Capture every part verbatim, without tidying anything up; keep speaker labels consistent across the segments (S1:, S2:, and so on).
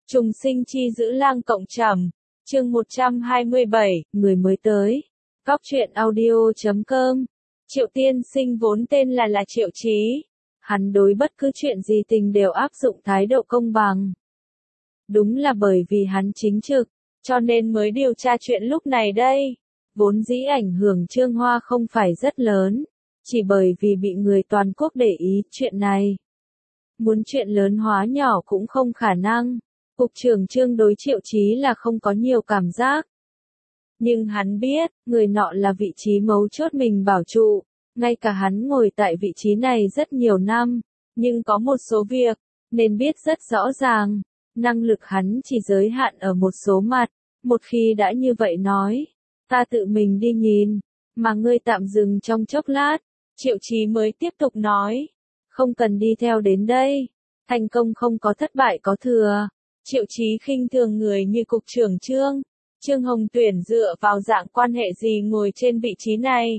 S1: Trùng sinh chi giữ lang cộng trầm, chương một trăm hai mươi bảy, người mới tới. Góc truyện audio chấm com. Triệu tiên sinh vốn tên là là Triệu Chí. Hắn đối bất cứ chuyện gì tình đều áp dụng thái độ công bằng. Đúng là bởi vì hắn chính trực, cho nên mới điều tra chuyện lúc này đây. Vốn dĩ ảnh hưởng Trương Hoa không phải rất lớn, chỉ bởi vì bị người toàn quốc để ý chuyện này. Muốn chuyện lớn hóa nhỏ cũng không khả năng. Cục trưởng Trương đối Triệu Chí là không có nhiều cảm giác. Nhưng hắn biết, người nọ là vị trí mấu chốt mình bảo trụ, ngay cả hắn ngồi tại vị trí này rất nhiều năm, nhưng có một số việc, nên biết rất rõ ràng, năng lực hắn chỉ giới hạn ở một số mặt, một khi đã như vậy nói, ta tự mình đi nhìn, mà ngươi tạm dừng trong chốc lát, Triệu Chí mới tiếp tục nói, không cần đi theo đến đây, thành công không có thất bại có thừa. Triệu Chí khinh thường người như cục trưởng Trương, Trương Hồng Tuyển dựa vào dạng quan hệ gì ngồi trên vị trí này.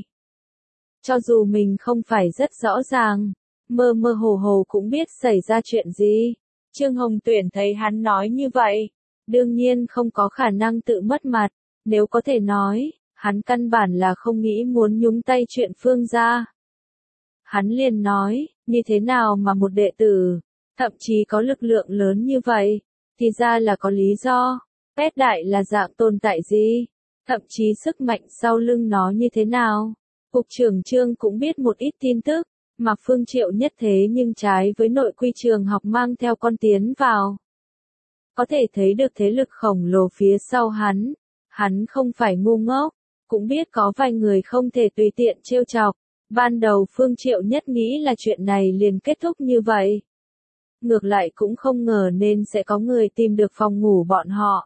S1: Cho dù mình không phải rất rõ ràng, mơ mơ hồ hồ cũng biết xảy ra chuyện gì. Trương Hồng Tuyển thấy hắn nói như vậy, đương nhiên không có khả năng tự mất mặt, nếu có thể nói, hắn căn bản là không nghĩ muốn nhúng tay chuyện Phương gia. Hắn liền nói, như thế nào mà một đệ tử, thậm chí có lực lượng lớn như vậy, thì ra là có lý do. Pét đại là dạng tồn tại gì? Thậm chí sức mạnh sau lưng nó như thế nào? Cục trưởng Trương cũng biết một ít tin tức, mà Phương Triệu nhất thế nhưng trái với nội quy trường học mang theo con tiến vào. Có thể thấy được thế lực khổng lồ phía sau hắn. Hắn không phải ngu ngốc, cũng biết có vài người không thể tùy tiện trêu chọc. Ban đầu Phương Triệu nhất nghĩ là chuyện này liền kết thúc như vậy. Ngược lại cũng không ngờ nên sẽ có người tìm được phòng ngủ bọn họ.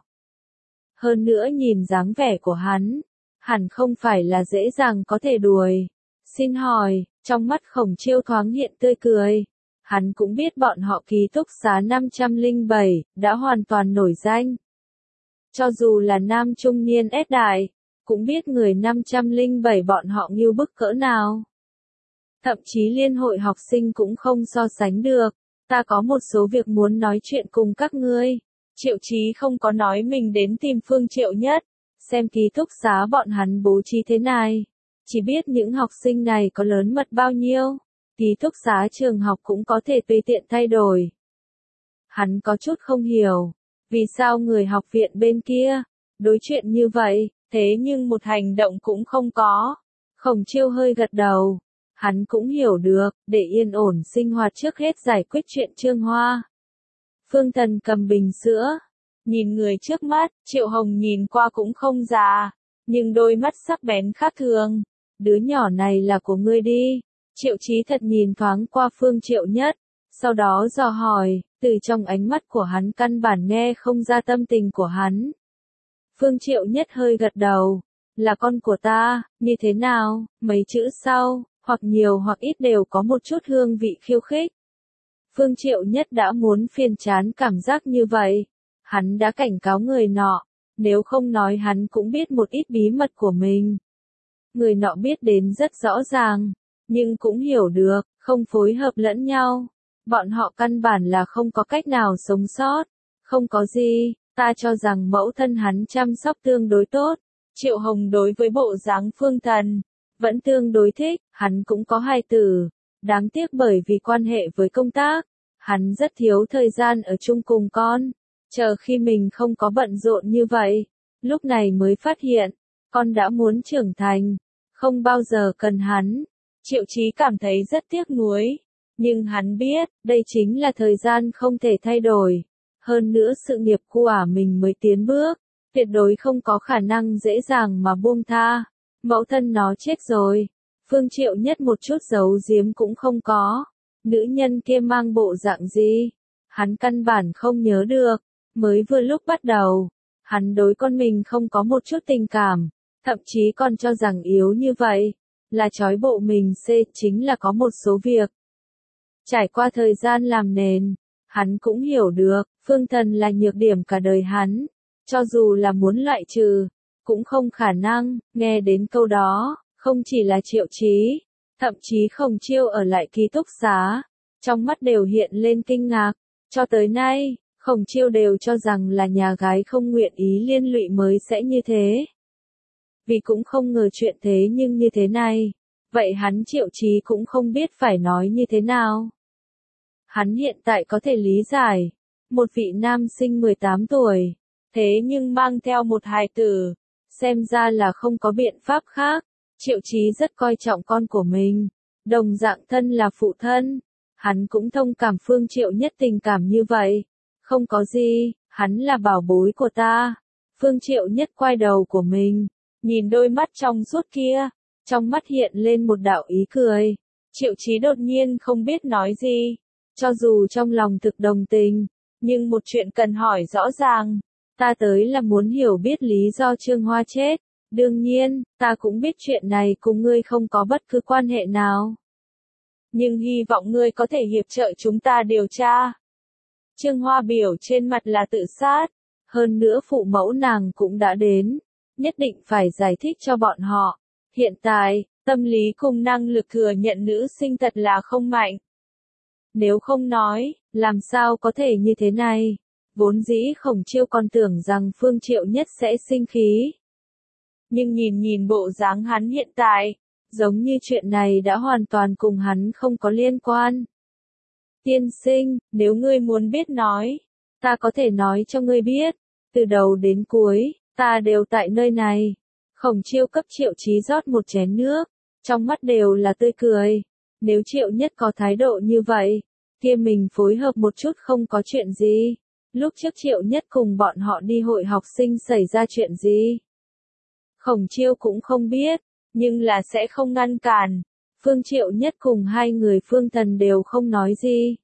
S1: Hơn nữa nhìn dáng vẻ của hắn, hẳn không phải là dễ dàng có thể đuổi. Xin hỏi, trong mắt Khổng Chiêu thoáng hiện tươi cười. Hắn cũng biết bọn họ ký túc xá năm trăm lẻ bảy, đã hoàn toàn nổi danh. Cho dù là nam trung niên ép đại, cũng biết người năm trăm lẻ bảy bọn họ nghiêu bức cỡ nào. Thậm chí liên hội học sinh cũng không so sánh được. Ta có một số việc muốn nói chuyện cùng các ngươi. Triệu Chí không có nói mình đến tìm Phương Triệu nhất, xem ký túc xá bọn hắn bố trí thế này. Chỉ biết những học sinh này có lớn mật bao nhiêu, ký túc xá trường học cũng có thể tùy tiện thay đổi. Hắn có chút không hiểu, vì sao người học viện bên kia, đối chuyện như vậy, thế nhưng một hành động cũng không có. Khổng Chiêu hơi gật đầu. Hắn cũng hiểu được, để yên ổn sinh hoạt trước hết giải quyết chuyện Trương Hoa. Phương Thần cầm bình sữa, nhìn người trước mắt, Triệu Hồng nhìn qua cũng không già, nhưng đôi mắt sắc bén khác thường. Đứa nhỏ này là của ngươi đi. Triệu Chí thật nhìn thoáng qua Phương Triệu nhất, sau đó dò hỏi, từ trong ánh mắt của hắn căn bản nghe không ra tâm tình của hắn. Phương Triệu nhất hơi gật đầu, là con của ta, như thế nào, mấy chữ sau, hoặc nhiều hoặc ít đều có một chút hương vị khiêu khích. Phương Triệu nhất đã muốn phiền chán cảm giác như vậy. Hắn đã cảnh cáo người nọ, nếu không nói hắn cũng biết một ít bí mật của mình. Người nọ biết đến rất rõ ràng, nhưng cũng hiểu được, không phối hợp lẫn nhau. Bọn họ căn bản là không có cách nào sống sót. Không có gì, ta cho rằng mẫu thân hắn chăm sóc tương đối tốt. Triệu Hồng đối với bộ dáng Phương Thần vẫn tương đối thích, hắn cũng có hài tử. Đáng tiếc bởi vì quan hệ với công tác, hắn rất thiếu thời gian ở chung cùng con. Chờ khi mình không có bận rộn như vậy, lúc này mới phát hiện, con đã muốn trưởng thành, không bao giờ cần hắn. Triệu Chí cảm thấy rất tiếc nuối, nhưng hắn biết, đây chính là thời gian không thể thay đổi. Hơn nữa sự nghiệp của mình mới tiến bước, tuyệt đối không có khả năng dễ dàng mà buông tha. Mẫu thân nó chết rồi. Phương Triệu nhất một chút giấu giếm cũng không có. Nữ nhân kia mang bộ dạng gì? Hắn căn bản không nhớ được. Mới vừa lúc bắt đầu, hắn đối con mình không có một chút tình cảm. Thậm chí còn cho rằng yếu như vậy, là trói bộ mình xê chính là có một số việc. Trải qua thời gian làm nền, hắn cũng hiểu được, Phương Thần là nhược điểm cả đời hắn. Cho dù là muốn loại trừ, cũng không khả năng. Nghe đến câu đó, không chỉ là Triệu Chí, thậm chí Khổng Chiêu ở lại ký túc xá, trong mắt đều hiện lên kinh ngạc. Cho tới nay, Khổng Chiêu đều cho rằng là nhà gái không nguyện ý liên lụy mới sẽ như thế. Vì cũng không ngờ chuyện thế nhưng như thế này, vậy hắn Triệu Chí cũng không biết phải nói như thế nào. Hắn hiện tại có thể lý giải, một vị nam sinh mười tám tuổi, thế nhưng mang theo một hài tử, xem ra là không có biện pháp khác. Triệu Chí rất coi trọng con của mình, đồng dạng thân là phụ thân, hắn cũng thông cảm Phương Triệu Nhất tình cảm như vậy. Không có gì, hắn là bảo bối của ta. Phương Triệu Nhất quay đầu của mình, nhìn đôi mắt trong suốt kia, trong mắt hiện lên một đạo ý cười. Triệu Chí đột nhiên không biết nói gì, cho dù trong lòng thực đồng tình, nhưng một chuyện cần hỏi rõ ràng. Ta tới là muốn hiểu biết lý do Trương Hoa chết, đương nhiên, ta cũng biết chuyện này cùng ngươi không có bất cứ quan hệ nào. Nhưng hy vọng ngươi có thể hiệp trợ chúng ta điều tra. Trương Hoa biểu trên mặt là tự sát, hơn nữa phụ mẫu nàng cũng đã đến, nhất định phải giải thích cho bọn họ. Hiện tại, tâm lý cùng năng lực thừa nhận nữ sinh thật là không mạnh. Nếu không nói, làm sao có thể như thế này? Vốn dĩ Khổng Chiêu còn tưởng rằng Phương Triệu Nhất sẽ sinh khí. Nhưng nhìn nhìn bộ dáng hắn hiện tại, giống như chuyện này đã hoàn toàn cùng hắn không có liên quan. Tiên sinh, nếu ngươi muốn biết nói, ta có thể nói cho ngươi biết, từ đầu đến cuối, ta đều tại nơi này. Khổng Chiêu cấp Triệu Chí rót một chén nước, trong mắt đều là tươi cười. Nếu Triệu Nhất có thái độ như vậy, kia mình phối hợp một chút không có chuyện gì. Lúc trước Triệu Nhất cùng bọn họ đi hội học sinh xảy ra chuyện gì? Khổng Chiêu cũng không biết, nhưng là sẽ không ngăn cản. Phương Triệu Nhất cùng hai người Phương Thần đều không nói gì.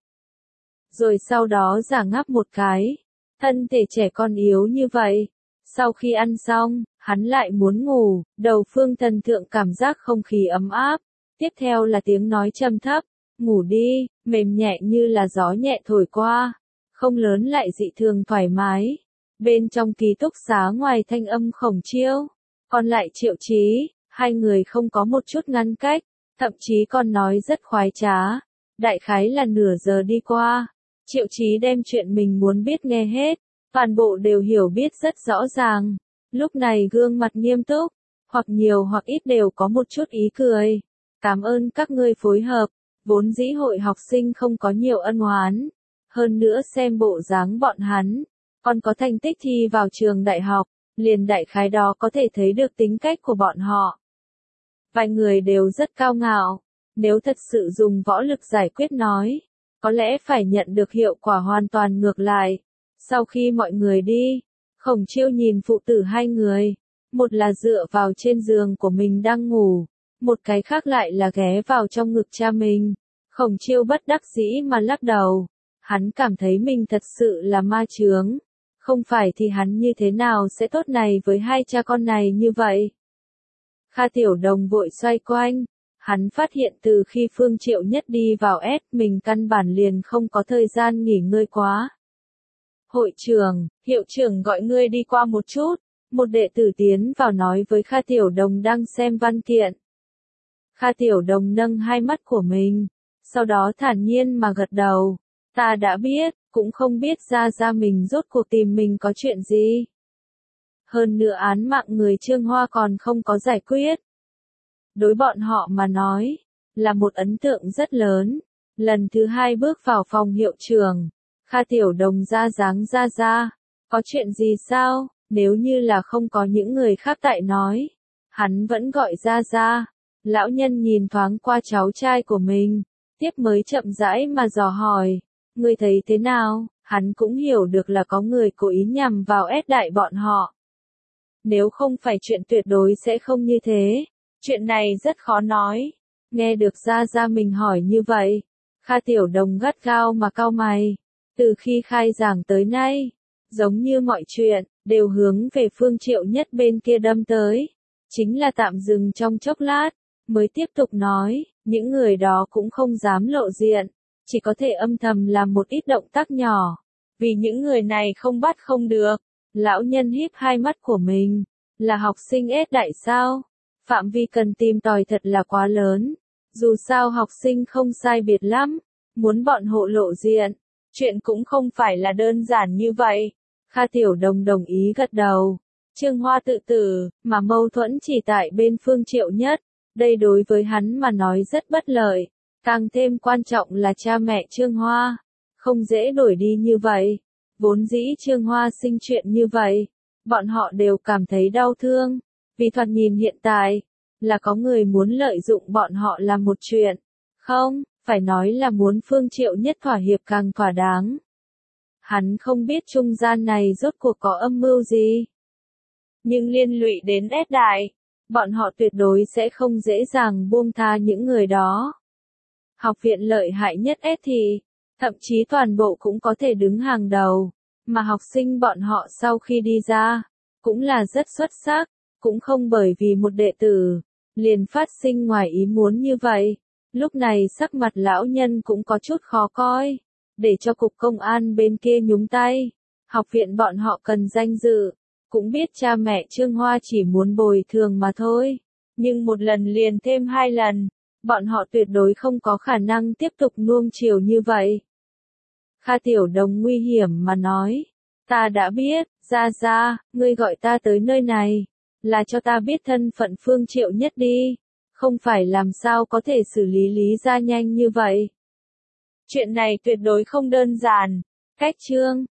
S1: Rồi sau đó giả ngáp một cái, thân thể trẻ con yếu như vậy. Sau khi ăn xong, hắn lại muốn ngủ, đầu Phương Thần thượng cảm giác không khí ấm áp. Tiếp theo là tiếng nói trầm thấp, ngủ đi, mềm nhẹ như là gió nhẹ thổi qua. Không lớn lại dị thường thoải mái. Bên trong ký túc xá ngoài thanh âm Khổng Chiêu, còn lại Triệu Chí, hai người không có một chút ngăn cách, thậm chí còn nói rất khoái trá. Đại khái là nửa giờ đi qua, Triệu Chí đem chuyện mình muốn biết nghe hết, toàn bộ đều hiểu biết rất rõ ràng. Lúc này gương mặt nghiêm túc, hoặc nhiều hoặc ít đều có một chút ý cười. Cảm ơn các ngươi phối hợp, vốn dĩ hội học sinh không có nhiều ân oán. Hơn nữa xem bộ dáng bọn hắn, còn có thành tích thi vào trường đại học, liền đại khái đó có thể thấy được tính cách của bọn họ. Vài người đều rất cao ngạo, nếu thật sự dùng võ lực giải quyết nói, có lẽ phải nhận được hiệu quả hoàn toàn ngược lại. Sau khi mọi người đi, Khổng Chiêu nhìn phụ tử hai người, một là dựa vào trên giường của mình đang ngủ, một cái khác lại là ghé vào trong ngực cha mình. Khổng Chiêu bất đắc dĩ mà lắc đầu. Hắn cảm thấy mình thật sự là ma chướng, không phải thì hắn như thế nào sẽ tốt này với hai cha con này như vậy. Kha Tiểu Đồng vội xoay quanh, hắn phát hiện từ khi Phương Triệu Nhất đi vào S mình căn bản liền không có thời gian nghỉ ngơi quá. Hội trưởng, hiệu trưởng gọi ngươi đi qua một chút, một đệ tử tiến vào nói với Kha Tiểu Đồng đang xem văn kiện. Kha Tiểu Đồng nâng hai mắt của mình, sau đó thản nhiên mà gật đầu. Ta đã biết, cũng không biết ra ra mình rốt cuộc tìm mình có chuyện gì. Hơn nữa án mạng người Trương Hoa còn không có giải quyết. Đối bọn họ mà nói, là một ấn tượng rất lớn. Lần thứ hai bước vào phòng hiệu trưởng, Kha Tiểu Đồng ra dáng ra ra. Có chuyện gì sao, nếu như là không có những người khác tại nói. Hắn vẫn gọi ra ra. Lão nhân nhìn thoáng qua cháu trai của mình, tiếp mới chậm rãi mà dò hỏi. Ngươi thấy thế nào? Hắn cũng hiểu được là có người cố ý nhằm vào ép đại bọn họ. Nếu không phải chuyện tuyệt đối sẽ không như thế. Chuyện này rất khó nói. Nghe được ra ra mình hỏi như vậy, Kha Tiểu Đồng gắt gao mà cau mày. Từ khi khai giảng tới nay, giống như mọi chuyện, đều hướng về Phương Triệu Nhất bên kia đâm tới. Chính là tạm dừng trong chốc lát, mới tiếp tục nói, những người đó cũng không dám lộ diện. Chỉ có thể âm thầm làm một ít động tác nhỏ, vì những người này không bắt không được. Lão nhân híp hai mắt của mình, là học sinh S đại sao? Phạm vi cần tìm tòi thật là quá lớn, dù sao học sinh không sai biệt lắm, muốn bọn hộ lộ diện, Chuyện cũng không phải là đơn giản như vậy. Kha Tiểu Đồng đồng ý gật đầu. Trương Hoa tự tử, mà mâu thuẫn chỉ tại bên Phương Triệu Nhất. Đây đối với hắn mà nói rất bất lợi. Càng thêm quan trọng là cha mẹ Trương Hoa. Không dễ đổi đi như vậy. Vốn dĩ Trương Hoa sinh chuyện như vậy. Bọn họ đều cảm thấy đau thương. Vì thoạt nhìn hiện tại, là có người muốn lợi dụng bọn họ làm một chuyện. Không, phải nói là muốn Phương Triệu Nhất thỏa hiệp càng thỏa đáng. Hắn không biết trung gian này rốt cuộc có âm mưu gì. Nhưng liên lụy đến S đại, bọn họ tuyệt đối sẽ không dễ dàng buông tha những người đó. Học viện lợi hại nhất S thì, thậm chí toàn bộ cũng có thể đứng hàng đầu, mà học sinh bọn họ sau khi đi ra, cũng là rất xuất sắc, cũng không bởi vì một đệ tử, liền phát sinh ngoài ý muốn như vậy. Lúc này sắc mặt lão nhân cũng có chút khó coi, để cho cục công an bên kia nhúng tay. Học viện bọn họ cần danh dự, cũng biết cha mẹ Trương Hoa chỉ muốn bồi thường mà thôi. Nhưng một lần liền thêm hai lần, bọn họ tuyệt đối không có khả năng tiếp tục nuông chiều như vậy. Kha Tiểu Đồng nguy hiểm mà nói, ta đã biết, ra ra, ngươi gọi ta tới nơi này, là cho ta biết thân phận Phương Triệu Nhất đi, không phải làm sao có thể xử lý Lý gia nhanh như vậy. Chuyện này tuyệt đối không đơn giản, cách Trương